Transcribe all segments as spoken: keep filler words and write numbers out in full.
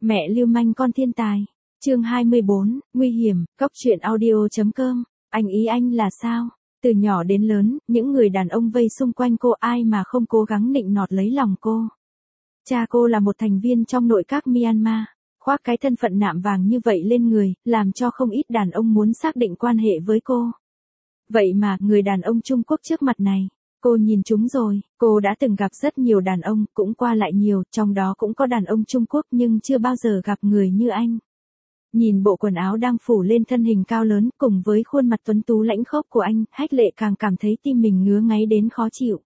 Mẹ lưu manh con thiên tài. Chương hai mươi bốn, nguy hiểm, góc truyện audio.com. Anh ý anh là sao? Từ nhỏ đến lớn, những người đàn ông vây xung quanh cô ai mà không cố gắng nịnh nọt lấy lòng cô. Cha cô là một thành viên trong nội các Myanmar, khoác cái thân phận nạm vàng như vậy lên người, làm cho không ít đàn ông muốn xác định quan hệ với cô. Vậy mà, người đàn ông Trung Quốc trước mặt này, cô nhìn chúng rồi. Cô đã từng gặp rất nhiều đàn ông, cũng qua lại nhiều, trong đó cũng có đàn ông Trung Quốc nhưng chưa bao giờ gặp người như anh. Nhìn bộ quần áo đang phủ lên thân hình cao lớn cùng với khuôn mặt tuấn tú lãnh khốc của anh, Hách Lệ càng cảm thấy tim mình ngứa ngáy đến khó chịu.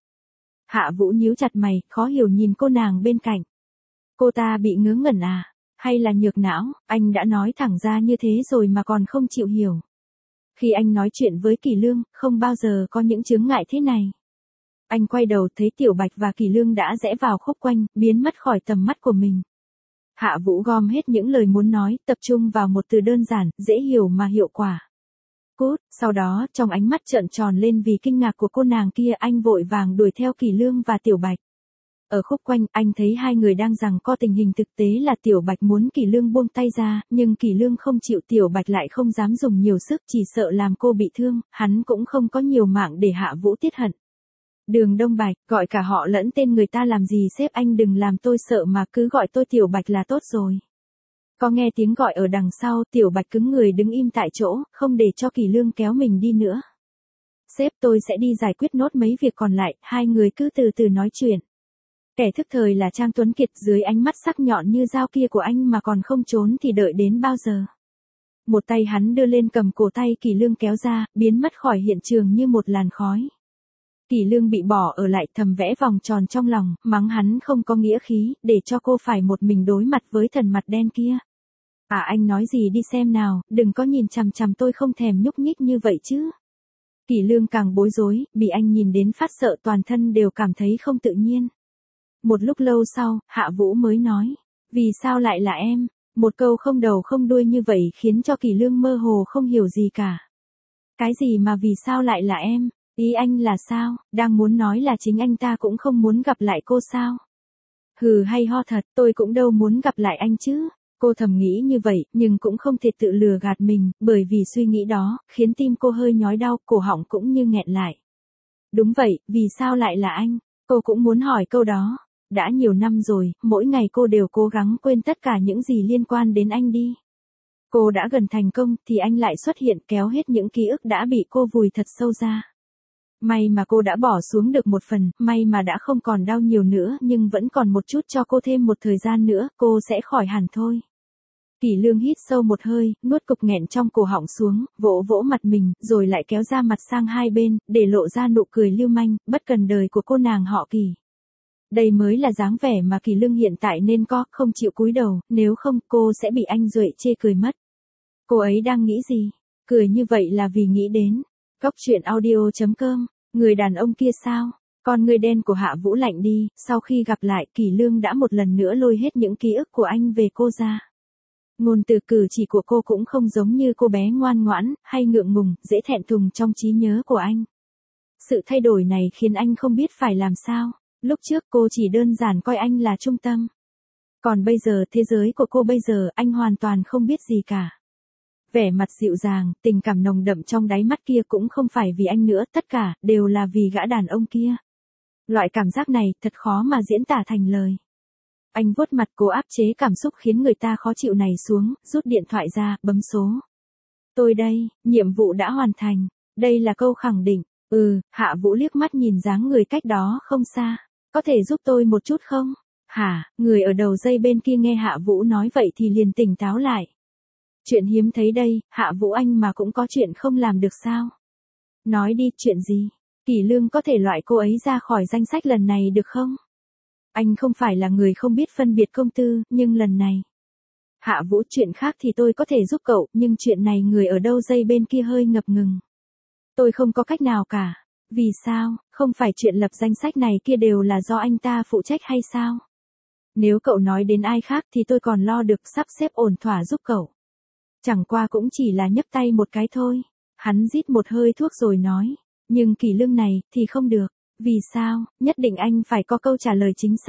Hạ Vũ nhíu chặt mày, khó hiểu nhìn cô nàng bên cạnh. Cô ta bị ngớ ngẩn à? Hay là nhược não? Anh đã nói thẳng ra như thế rồi mà còn không chịu hiểu. Khi anh nói chuyện với Kỳ Lương, không bao giờ có những chướng ngại thế này. Anh quay đầu thấy Tiểu Bạch và Kỳ Lương đã rẽ vào khúc quanh, biến mất khỏi tầm mắt của mình. Hạ Vũ gom hết những lời muốn nói, tập trung vào một từ đơn giản, dễ hiểu mà hiệu quả. Cút, sau đó, trong ánh mắt trợn tròn lên vì kinh ngạc của cô nàng kia, anh vội vàng đuổi theo Kỳ Lương và Tiểu Bạch. Ở khúc quanh, anh thấy hai người đang giằng co, tình hình thực tế là Tiểu Bạch muốn Kỳ Lương buông tay ra, nhưng Kỳ Lương không chịu, Tiểu Bạch lại không dám dùng nhiều sức, chỉ sợ làm cô bị thương, hắn cũng không có nhiều mạng để Hạ Vũ tiết hận. Đường Đông Bạch, gọi cả họ lẫn tên người ta làm gì sếp, anh đừng làm tôi sợ mà cứ gọi tôi Tiểu Bạch là tốt rồi. Có nghe tiếng gọi ở đằng sau, Tiểu Bạch cứng người đứng im tại chỗ, không để cho Kỳ Lương kéo mình đi nữa. Sếp, tôi sẽ đi giải quyết nốt mấy việc còn lại, hai người cứ từ từ nói chuyện. Kẻ thức thời là Trang Tuấn Kiệt, dưới ánh mắt sắc nhọn như dao kia của anh mà còn không trốn thì đợi đến bao giờ. Một tay hắn đưa lên cầm cổ tay Kỳ Lương kéo ra, biến mất khỏi hiện trường như một làn khói. Kỳ Lương bị bỏ ở lại, thầm vẽ vòng tròn trong lòng, mắng hắn không có nghĩa khí, để cho cô phải một mình đối mặt với thần mặt đen kia. À, anh nói gì đi xem nào, đừng có nhìn chằm chằm tôi không thèm nhúc nhích như vậy chứ. Kỳ Lương càng bối rối, bị anh nhìn đến phát sợ, toàn thân đều cảm thấy không tự nhiên. Một lúc lâu sau, Hạ Vũ mới nói, vì sao lại là em? Một câu không đầu không đuôi như vậy khiến cho Kỳ Lương mơ hồ không hiểu gì cả. Cái gì mà vì sao lại là em? Ý anh là sao? Đang muốn nói là chính anh ta cũng không muốn gặp lại cô sao? Hừ, hay ho thật, tôi cũng đâu muốn gặp lại anh chứ. Cô thầm nghĩ như vậy, nhưng cũng không thể tự lừa gạt mình, bởi vì suy nghĩ đó, khiến tim cô hơi nhói đau, cổ họng cũng như nghẹn lại. Đúng vậy, vì sao lại là anh? Cô cũng muốn hỏi câu đó. Đã nhiều năm rồi, mỗi ngày cô đều cố gắng quên tất cả những gì liên quan đến anh đi. Cô đã gần thành công, thì anh lại xuất hiện kéo hết những ký ức đã bị cô vùi thật sâu ra. May mà cô đã bỏ xuống được một phần, may mà đã không còn đau nhiều nữa, nhưng vẫn còn một chút, cho cô thêm một thời gian nữa, cô sẽ khỏi hẳn thôi. Kỳ Lương hít sâu một hơi, nuốt cục nghẹn trong cổ họng xuống, vỗ vỗ mặt mình, rồi lại kéo ra mặt sang hai bên, để lộ ra nụ cười lưu manh, bất cần đời của cô nàng họ Kỳ. Đây mới là dáng vẻ mà Kỳ Lương hiện tại nên có, không chịu cúi đầu, nếu không, cô sẽ bị anh Duệ chê cười mất. Cô ấy đang nghĩ gì? Cười như vậy là vì nghĩ đến góc truyện audio.com, người đàn ông kia sao? Con người đen của Hạ Vũ lạnh đi, sau khi gặp lại, Kỳ Lương đã một lần nữa lôi hết những ký ức của anh về cô ra. Ngôn từ cử chỉ của cô cũng không giống như cô bé ngoan ngoãn, hay ngượng ngùng, dễ thẹn thùng trong trí nhớ của anh. Sự thay đổi này khiến anh không biết phải làm sao. Lúc trước cô chỉ đơn giản coi anh là trung tâm. Còn bây giờ, thế giới của cô bây giờ, anh hoàn toàn không biết gì cả. Vẻ mặt dịu dàng, tình cảm nồng đậm trong đáy mắt kia cũng không phải vì anh nữa, tất cả, đều là vì gã đàn ông kia. Loại cảm giác này, thật khó mà diễn tả thành lời. Anh vuốt mặt, cố áp chế cảm xúc khiến người ta khó chịu này xuống, rút điện thoại ra, bấm số. Tôi đây, nhiệm vụ đã hoàn thành. Đây là câu khẳng định. Ừ, Hạ Vũ liếc mắt nhìn dáng người cách đó không xa. Có thể giúp tôi một chút không? Hả, người ở đầu dây bên kia nghe Hạ Vũ nói vậy thì liền tỉnh táo lại. Chuyện hiếm thấy đây, Hạ Vũ anh mà cũng có chuyện không làm được sao? Nói đi, chuyện gì? Kỳ Lương có thể loại cô ấy ra khỏi danh sách lần này được không? Anh không phải là người không biết phân biệt công tư, nhưng lần này. Hạ Vũ, chuyện khác thì tôi có thể giúp cậu, nhưng chuyện này người ở đâu dây bên kia hơi ngập ngừng. Tôi không có cách nào cả. Vì sao, không phải chuyện lập danh sách này kia đều là do anh ta phụ trách hay sao? Nếu cậu nói đến ai khác thì tôi còn lo được sắp xếp ổn thỏa giúp cậu. Chẳng qua cũng chỉ là nhấc tay một cái thôi. Hắn rít một hơi thuốc rồi nói. Nhưng Kỳ Lương này, thì không được. Vì sao, nhất định anh phải có câu trả lời chính xác.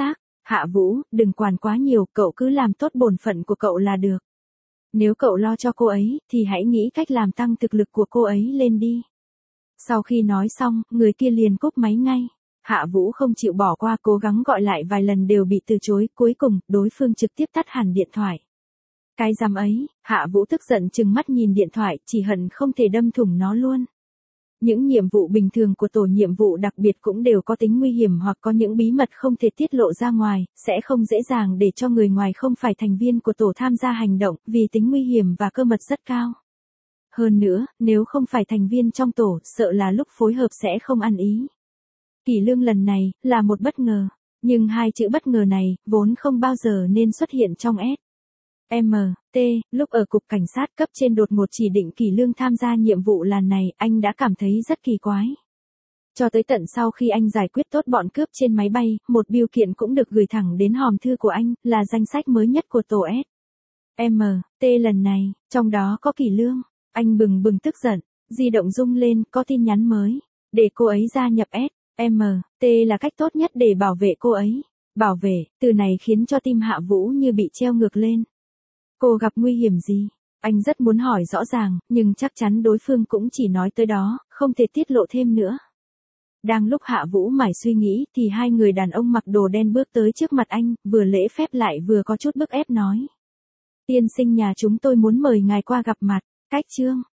Hạ Vũ, đừng quản quá nhiều, cậu cứ làm tốt bổn phận của cậu là được. Nếu cậu lo cho cô ấy, thì hãy nghĩ cách làm tăng thực lực của cô ấy lên đi. Sau khi nói xong, người kia liền cúp máy ngay. Hạ Vũ không chịu bỏ qua, cố gắng gọi lại vài lần đều bị từ chối, cuối cùng, đối phương trực tiếp tắt hẳn điện thoại. Cái dám ấy, Hạ Vũ tức giận trừng mắt nhìn điện thoại, chỉ hận không thể đâm thủng nó luôn. Những nhiệm vụ bình thường của tổ nhiệm vụ đặc biệt cũng đều có tính nguy hiểm hoặc có những bí mật không thể tiết lộ ra ngoài, sẽ không dễ dàng để cho người ngoài không phải thành viên của tổ tham gia hành động, vì tính nguy hiểm và cơ mật rất cao. Hơn nữa, nếu không phải thành viên trong tổ, sợ là lúc phối hợp sẽ không ăn ý. Kỷ Lương lần này, là một bất ngờ. Nhưng hai chữ bất ngờ này, vốn không bao giờ nên xuất hiện trong S. M, T, lúc ở cục cảnh sát cấp trên đột ngột chỉ định Kỷ Lương tham gia nhiệm vụ lần này, anh đã cảm thấy rất kỳ quái. Cho tới tận sau khi anh giải quyết tốt bọn cướp trên máy bay, một bưu kiện cũng được gửi thẳng đến hòm thư của anh, là danh sách mới nhất của tổ S. M, T lần này, trong đó có Kỷ Lương. Anh bừng bừng tức giận, di động rung lên, có tin nhắn mới. Để cô ấy gia nhập S. M, T là cách tốt nhất để bảo vệ cô ấy. Bảo vệ, từ này khiến cho tim Hạ Vũ như bị treo ngược lên. Cô gặp nguy hiểm gì? Anh rất muốn hỏi rõ ràng, nhưng chắc chắn đối phương cũng chỉ nói tới đó, không thể tiết lộ thêm nữa. Đang lúc Hạ Vũ mải suy nghĩ, thì hai người đàn ông mặc đồ đen bước tới trước mặt anh, vừa lễ phép lại vừa có chút bức ép nói. Tiên sinh nhà chúng tôi muốn mời ngài qua gặp mặt. Cách chương